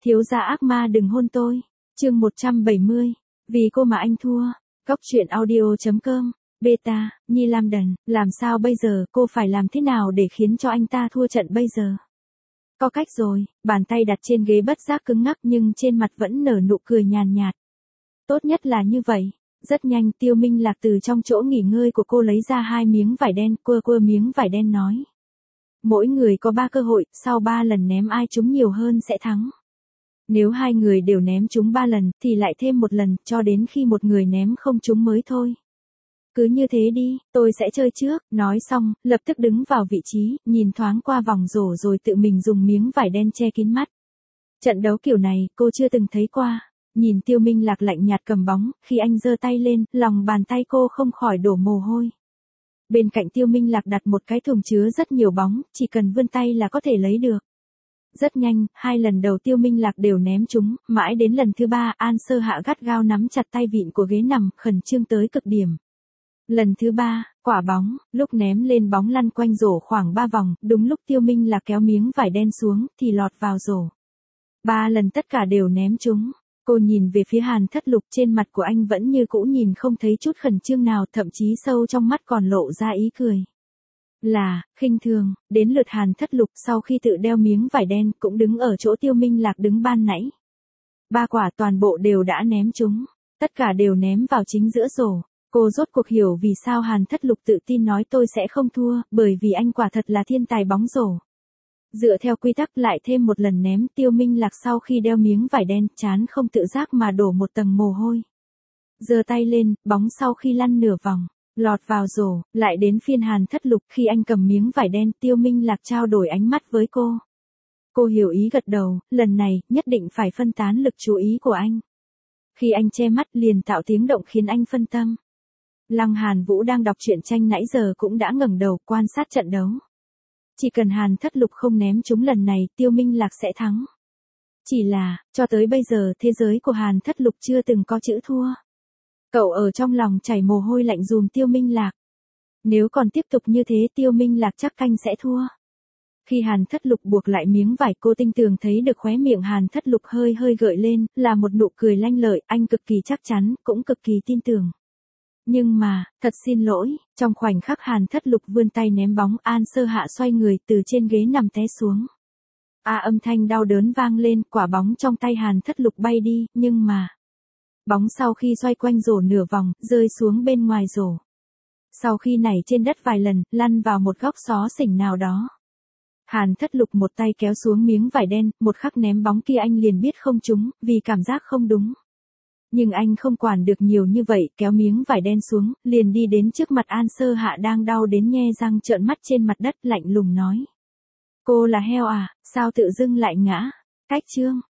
Thiếu gia ác ma đừng hôn tôi. Chương 170. Vì cô mà anh thua. Góc truyện audio.com. Beta, Nhi Lam Đần, làm sao bây giờ, cô phải làm thế nào để khiến cho anh ta thua trận bây giờ? Có cách rồi, bàn tay đặt trên ghế bất giác cứng ngắc nhưng trên mặt vẫn nở nụ cười nhàn nhạt. Tốt nhất là như vậy. Rất nhanh Tiêu Minh Lạc từ trong chỗ nghỉ ngơi của cô lấy ra 2 miếng vải đen, quơ miếng vải đen nói. Mỗi người có 3 cơ hội, sau 3 lần ném ai trúng nhiều hơn sẽ thắng. Nếu 2 người đều ném trúng 3 lần, thì lại thêm 1 lần, cho đến khi một người ném không trúng mới thôi. Cứ như thế đi, tôi sẽ chơi trước, nói xong, lập tức đứng vào vị trí, nhìn thoáng qua vòng rổ rồi tự mình dùng miếng vải đen che kín mắt. Trận đấu kiểu này, cô chưa từng thấy qua. Nhìn Tiêu Minh Lạc lạnh nhạt cầm bóng, khi anh giơ tay lên, lòng bàn tay cô không khỏi đổ mồ hôi. Bên cạnh Tiêu Minh Lạc đặt một cái thùng chứa rất nhiều bóng, chỉ cần vươn tay là có thể lấy được. Rất nhanh, 2 lần đầu Tiêu Minh Lạc đều ném trúng, mãi đến lần thứ 3, An Sơ Hạ gắt gao nắm chặt tay vịn của ghế nằm, khẩn trương tới cực điểm. Lần thứ 3, quả bóng, lúc ném lên bóng lăn quanh rổ khoảng 3 vòng, đúng lúc Tiêu Minh Lạc kéo miếng vải đen xuống, thì lọt vào rổ. 3 lần tất cả đều ném trúng. Cô nhìn về phía Hàn Thất Lục, trên mặt của anh vẫn như cũ nhìn không thấy chút khẩn trương nào, thậm chí sâu trong mắt còn lộ ra ý cười. Khinh thường. Đến lượt Hàn Thất Lục, sau khi tự đeo miếng vải đen, cũng đứng ở chỗ Tiêu Minh Lạc đứng ban nãy. 3 quả toàn bộ đều đã ném trúng. Tất cả đều ném vào chính giữa rổ. Cô rốt cuộc hiểu vì sao Hàn Thất Lục tự tin nói tôi sẽ không thua, bởi vì anh quả thật là thiên tài bóng rổ. Dựa theo quy tắc lại thêm 1 lần ném, Tiêu Minh Lạc sau khi đeo miếng vải đen, trán không tự giác mà đổ một tầng mồ hôi. Giơ tay lên, bóng sau khi lăn nửa vòng, lọt vào rổ, lại đến phiên Hàn Thất Lục, khi anh cầm miếng vải đen, Tiêu Minh Lạc trao đổi ánh mắt với cô. Cô hiểu ý gật đầu, lần này, nhất định phải phân tán lực chú ý của anh. Khi anh che mắt liền tạo tiếng động khiến anh phân tâm. Lăng Hàn Vũ đang đọc truyện tranh nãy giờ cũng đã ngẩng đầu quan sát trận đấu. Chỉ cần Hàn Thất Lục không ném trúng lần này, Tiêu Minh Lạc sẽ thắng. Chỉ là, cho tới bây giờ thế giới của Hàn Thất Lục chưa từng có chữ thua. Cậu ở trong lòng chảy mồ hôi lạnh dùm Tiêu Minh Lạc. Nếu còn tiếp tục như thế Tiêu Minh Lạc chắc canh sẽ thua. Khi Hàn Thất Lục buộc lại miếng vải, cô tinh tường thấy được khóe miệng Hàn Thất Lục hơi gợi lên, là một nụ cười lanh lợi, anh cực kỳ chắc chắn, cũng cực kỳ tin tưởng. Nhưng mà, thật xin lỗi, trong khoảnh khắc Hàn Thất Lục vươn tay ném bóng, An Sơ Hạ xoay người từ trên ghế nằm té xuống. Âm thanh đau đớn vang lên, quả bóng trong tay Hàn Thất Lục bay đi, nhưng mà bóng sau khi xoay quanh rổ nửa vòng, rơi xuống bên ngoài rổ. Sau khi nảy trên đất vài lần, lăn vào một góc xó xỉnh nào đó. Hàn Thất Lục một tay kéo xuống miếng vải đen, một khắc ném bóng kia anh liền biết không trúng, vì cảm giác không đúng. Nhưng anh không quản được nhiều như vậy, kéo miếng vải đen xuống, liền đi đến trước mặt An Sơ Hạ đang đau đến nhe răng trợn mắt trên mặt đất, lạnh lùng nói. Cô là heo à, sao tự dưng lại ngã? Cách chương.